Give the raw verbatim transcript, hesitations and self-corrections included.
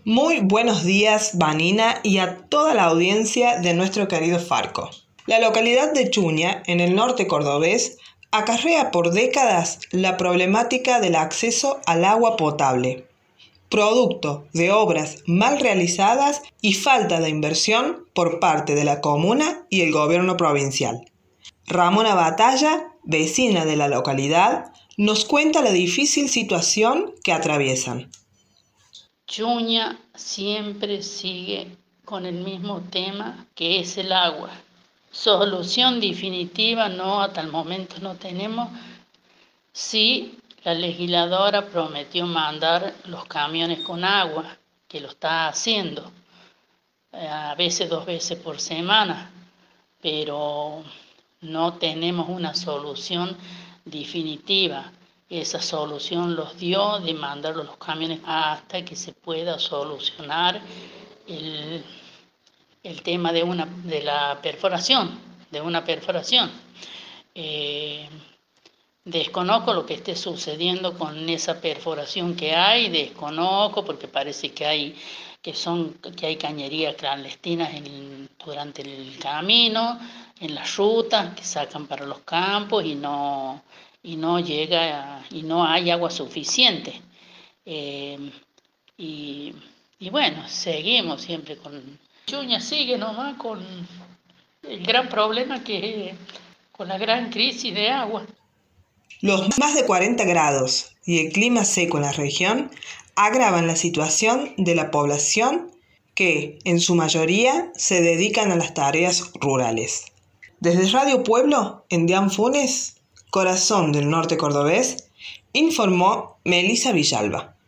Muy buenos días, Vanina, y a toda la audiencia de nuestro querido Farco. La localidad de Chuña, en el norte cordobés, acarrea por décadas la problemática del acceso al agua potable, producto de obras mal realizadas y falta de inversión por parte de la comuna y el gobierno provincial. Ramona Batalla, vecina de la localidad, nos cuenta la difícil situación que atraviesan. Chuña siempre sigue con el mismo tema, que es el agua. Solución definitiva no, hasta el momento no tenemos. Sí, la legisladora prometió mandar los camiones con agua, que lo está haciendo, a veces dos veces por semana, pero no tenemos una solución definitiva. Esa solución los dio de mandar los camiones hasta que se pueda solucionar el, el tema de, una, de la perforación, de una perforación. Eh, desconozco lo que esté sucediendo con esa perforación que hay, desconozco porque parece que hay que son que hay cañerías clandestinas en, durante el camino, en las rutas que sacan para los campos y no y no llega y no hay agua suficiente. Eh, y, y bueno, seguimos siempre con... Chuña sigue nomás con el gran problema que con la gran crisis de agua. Los más de cuarenta grados y el clima seco en la región agravan la situación de la población que, en su mayoría, se dedican a las tareas rurales. Desde Radio Pueblo, en Dian Funes, corazón del norte cordobés, informó Melissa Villalba.